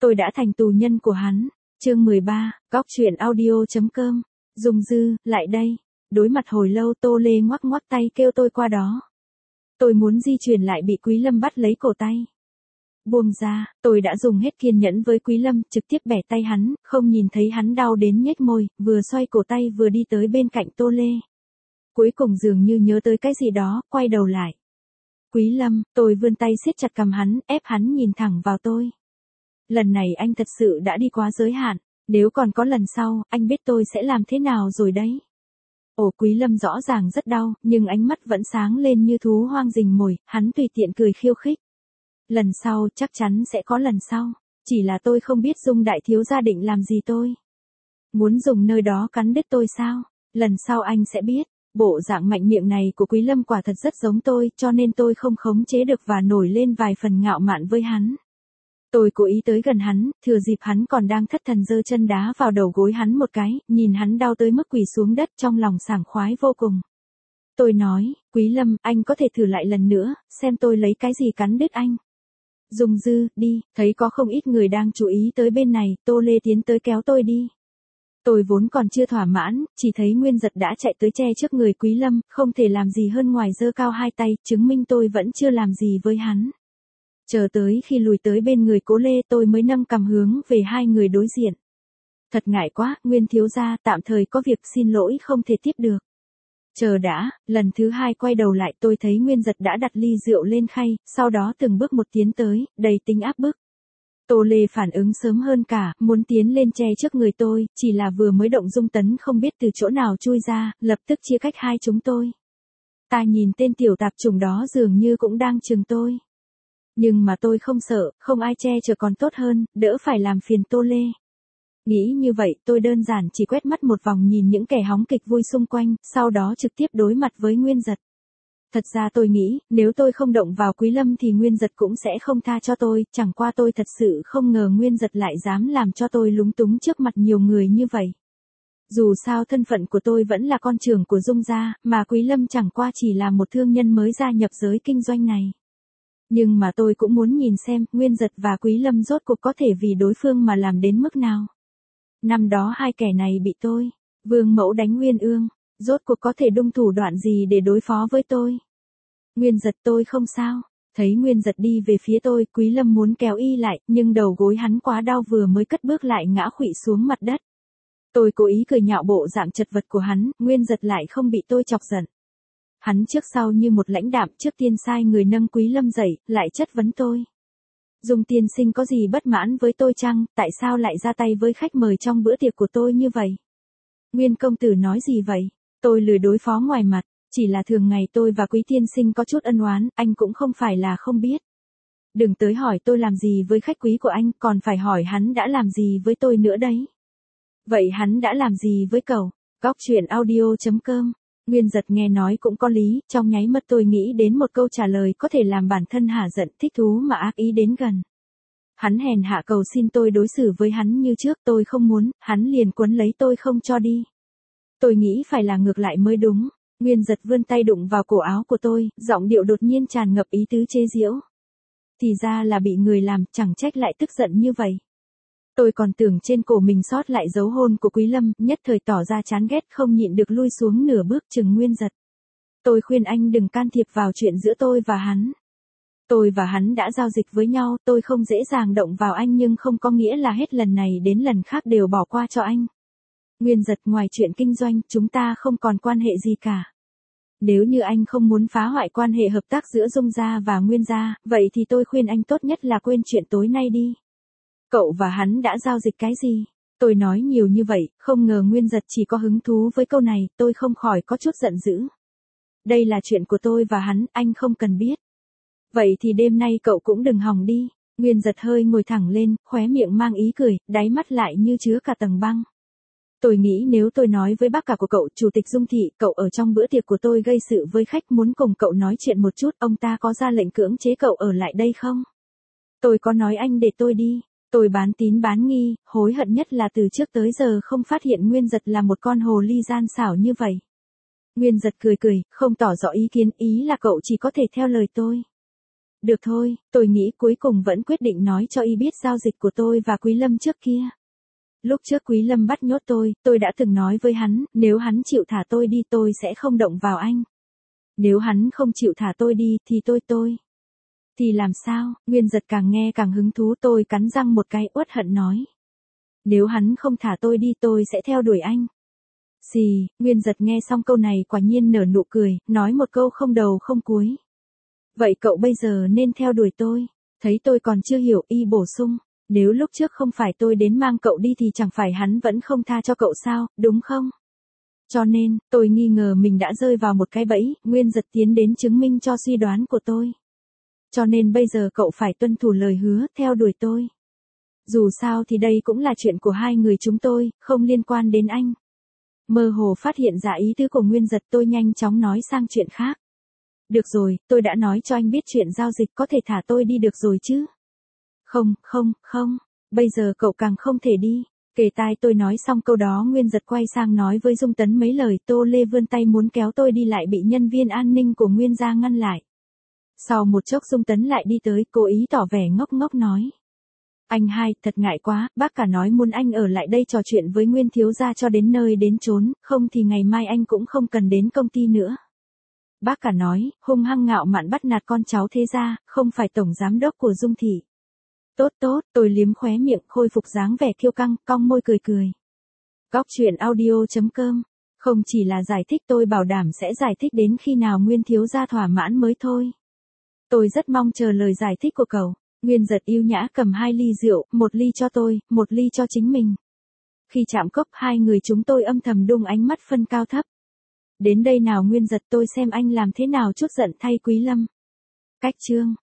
Tôi đã thành tù nhân của hắn. Chương 13, Góc truyện audio.com. Dung Dư, lại đây. Đối mặt hồi lâu Tô Lê ngoắc ngoắc tay kêu tôi qua đó. Tôi muốn di chuyển lại bị Quý Lâm bắt lấy cổ tay. Buông ra, tôi đã dùng hết kiên nhẫn với Quý Lâm, trực tiếp bẻ tay hắn, không nhìn thấy hắn đau đến nhếch môi, vừa xoay cổ tay vừa đi tới bên cạnh Tô Lê. Cuối cùng dường như nhớ tới cái gì đó, quay đầu lại. Quý Lâm, tôi vươn tay siết chặt cằm hắn, ép hắn nhìn thẳng vào tôi. Lần này anh thật sự đã đi quá giới hạn, nếu còn có lần sau, anh biết tôi sẽ làm thế nào rồi đấy. Ồ, Quý Lâm rõ ràng rất đau, nhưng ánh mắt vẫn sáng lên như thú hoang rình mồi, hắn tùy tiện cười khiêu khích. Lần sau, chắc chắn sẽ có lần sau, chỉ là tôi không biết Dung đại thiếu gia định làm gì tôi. Muốn dùng nơi đó cắn đứt tôi sao? Lần sau anh sẽ biết. Bộ dạng mạnh miệng này của Quý Lâm quả thật rất giống tôi, cho nên tôi không khống chế được và nổi lên vài phần ngạo mạn với hắn. Tôi cố ý tới gần hắn, thừa dịp hắn còn đang thất thần giơ chân đá vào đầu gối hắn một cái, nhìn hắn đau tới mức quỳ xuống đất, trong lòng sảng khoái vô cùng. Tôi nói, Quý Lâm, anh có thể thử lại lần nữa, xem tôi lấy cái gì cắn đứt anh. Dung Dư, đi, thấy có không ít người đang chú ý tới bên này, Tô Lê tiến tới kéo tôi đi. Tôi vốn còn chưa thỏa mãn, chỉ thấy Nguyên Giật đã chạy tới che trước người Quý Lâm, không thể làm gì hơn ngoài giơ cao hai tay, chứng minh tôi vẫn chưa làm gì với hắn. Chờ tới khi lùi tới bên người Cố Lê tôi mới nâng cằm hướng về hai người đối diện. Thật ngại quá, Nguyên thiếu gia, tạm thời có việc xin lỗi không thể tiếp được. Chờ đã, lần thứ hai quay đầu lại tôi thấy Nguyên Giật đã đặt ly rượu lên khay, sau đó từng bước một tiến tới, đầy tính áp bức. Tô Lê phản ứng sớm hơn cả, muốn tiến lên che trước người tôi, chỉ là vừa mới động dung tấn không biết từ chỗ nào chui ra, lập tức chia cách hai chúng tôi. Ta nhìn tên tiểu tạp chủng đó dường như cũng đang chừng tôi. Nhưng mà tôi không sợ, không ai che chở còn tốt hơn, đỡ phải làm phiền Tô Lê. Nghĩ như vậy, tôi đơn giản chỉ quét mắt một vòng nhìn những kẻ hóng kịch vui xung quanh, sau đó trực tiếp đối mặt với Nguyên Giật. Thật ra tôi nghĩ, nếu tôi không động vào Quý Lâm thì Nguyên Giật cũng sẽ không tha cho tôi, chẳng qua tôi thật sự không ngờ Nguyên Giật lại dám làm cho tôi lúng túng trước mặt nhiều người như vậy. Dù sao thân phận của tôi vẫn là con trưởng của Dung gia, mà Quý Lâm chẳng qua chỉ là một thương nhân mới gia nhập giới kinh doanh này. Nhưng mà tôi cũng muốn nhìn xem, Nguyên Giật và Quý Lâm rốt cuộc có thể vì đối phương mà làm đến mức nào. Năm đó hai kẻ này bị tôi, Vương Mẫu đánh Nguyên Ương, rốt cuộc có thể đung thủ đoạn gì để đối phó với tôi. Nguyên Giật tôi không sao. Thấy Nguyên Giật đi về phía tôi, Quý Lâm muốn kéo y lại, nhưng đầu gối hắn quá đau vừa mới cất bước lại ngã khuỵu xuống mặt đất. Tôi cố ý cười nhạo bộ dạng chật vật của hắn, Nguyên Giật lại không bị tôi chọc giận. Hắn trước sau như một lãnh đạm, trước tiên sai người nâng Quý Lâm dậy, lại chất vấn tôi. Dung tiên sinh có gì bất mãn với tôi chăng, tại sao lại ra tay với khách mời trong bữa tiệc của tôi như vậy? Nguyên công tử nói gì vậy? Tôi lười đối phó ngoài mặt, chỉ là thường ngày tôi và Quý tiên sinh có chút ân oán, anh cũng không phải là không biết. Đừng tới hỏi tôi làm gì với khách quý của anh, còn phải hỏi hắn đã làm gì với tôi nữa đấy. Vậy hắn đã làm gì với cậu? Góc truyện audio.com. Nguyên Giật nghe nói cũng có lý, trong nháy mắt tôi nghĩ đến một câu trả lời có thể làm bản thân hả giận, thích thú mà ác ý đến gần. Hắn hèn hạ cầu xin tôi đối xử với hắn như trước, tôi không muốn, hắn liền quấn lấy tôi không cho đi. Tôi nghĩ phải là ngược lại mới đúng. Nguyên Giật vươn tay đụng vào cổ áo của tôi, giọng điệu đột nhiên tràn ngập ý tứ chế giễu. Thì ra là bị người làm, chẳng trách lại tức giận như vậy. Tôi còn tưởng trên cổ mình sót lại dấu hôn của Quý Lâm, nhất thời tỏ ra chán ghét không nhịn được lui xuống nửa bước chừng Nguyên Giật. Tôi khuyên anh đừng can thiệp vào chuyện giữa tôi và hắn. Tôi và hắn đã giao dịch với nhau, tôi không dễ dàng động vào anh nhưng không có nghĩa là hết lần này đến lần khác đều bỏ qua cho anh. Nguyên Giật, ngoài chuyện kinh doanh, chúng ta không còn quan hệ gì cả. Nếu như anh không muốn phá hoại quan hệ hợp tác giữa Dung gia và Nguyên gia, vậy thì tôi khuyên anh tốt nhất là quên chuyện tối nay đi. Cậu và hắn đã giao dịch cái gì? Tôi nói nhiều như vậy, không ngờ Nguyên Giật chỉ có hứng thú với câu này, tôi không khỏi có chút giận dữ. Đây là chuyện của tôi và hắn, anh không cần biết. Vậy thì đêm nay cậu cũng đừng hòng đi. Nguyên Giật hơi ngồi thẳng lên, khóe miệng mang ý cười, đáy mắt lại như chứa cả tầng băng. Tôi nghĩ nếu tôi nói với bác cả của cậu, Chủ tịch Dung thị, cậu ở trong bữa tiệc của tôi gây sự với khách muốn cùng cậu nói chuyện một chút, ông ta có ra lệnh cưỡng chế cậu ở lại đây không? Tôi có nói anh để tôi đi. Tôi bán tín bán nghi, hối hận nhất là từ trước tới giờ không phát hiện Nguyên Giật là một con hồ ly gian xảo như vậy. Nguyên Giật cười cười, không tỏ rõ ý kiến, ý là cậu chỉ có thể theo lời tôi. Được thôi, tôi nghĩ cuối cùng vẫn quyết định nói cho y biết giao dịch của tôi và Quý Lâm trước kia. Lúc trước Quý Lâm bắt nhốt tôi đã từng nói với hắn, nếu hắn chịu thả tôi đi tôi sẽ không động vào anh. Nếu hắn không chịu thả tôi đi thì tôi. Thì làm sao? Nguyên Giật càng nghe càng hứng thú, tôi cắn răng một cái uất hận nói. Nếu hắn không thả tôi đi tôi sẽ theo đuổi anh. Xì, Nguyên Giật nghe xong câu này quả nhiên nở nụ cười, nói một câu không đầu không cuối. Vậy cậu bây giờ nên theo đuổi tôi. Thấy tôi còn chưa hiểu, y bổ sung. Nếu lúc trước không phải tôi đến mang cậu đi thì chẳng phải hắn vẫn không tha cho cậu sao, đúng không? Cho nên, tôi nghi ngờ mình đã rơi vào một cái bẫy, Nguyên Giật tiến đến chứng minh cho suy đoán của tôi. Cho nên bây giờ cậu phải tuân thủ lời hứa, theo đuổi tôi. Dù sao thì đây cũng là chuyện của hai người chúng tôi, không liên quan đến anh. Mơ hồ phát hiện ra ý tứ của Nguyên Giật, tôi nhanh chóng nói sang chuyện khác. Được rồi, tôi đã nói cho anh biết chuyện giao dịch, có thể thả tôi đi được rồi chứ? Không, bây giờ cậu càng không thể đi. Kể tai tôi nói xong câu đó, Nguyên Giật quay sang nói với Dung Tấn mấy lời, Tô Lê vươn tay muốn kéo tôi đi lại bị nhân viên an ninh của Nguyên gia ngăn lại. Sau một chốc Dung Tấn lại đi tới, cố ý tỏ vẻ ngốc ngốc nói. Anh hai, thật ngại quá, bác cả nói muốn anh ở lại đây trò chuyện với Nguyên thiếu gia cho đến nơi đến chốn, không thì ngày mai anh cũng không cần đến công ty nữa. Bác cả nói, hung hăng ngạo mạn bắt nạt con cháu thế gia, không phải tổng giám đốc của Dung thị. Tốt, tôi liếm khóe miệng, khôi phục dáng vẻ kiêu căng, cong môi cười. Góc truyện audio.com. Không chỉ là giải thích, tôi bảo đảm sẽ giải thích đến khi nào Nguyên thiếu gia thỏa mãn mới thôi. Tôi rất mong chờ lời giải thích của cậu. Nguyên Giật yêu nhã cầm 2 ly rượu, 1 ly cho tôi, 1 ly cho chính mình. Khi chạm cốc, hai người chúng tôi âm thầm đung ánh mắt phân cao thấp. Đến đây nào Nguyên Giật, tôi xem anh làm thế nào chút giận thay Quý Lâm. Cách chương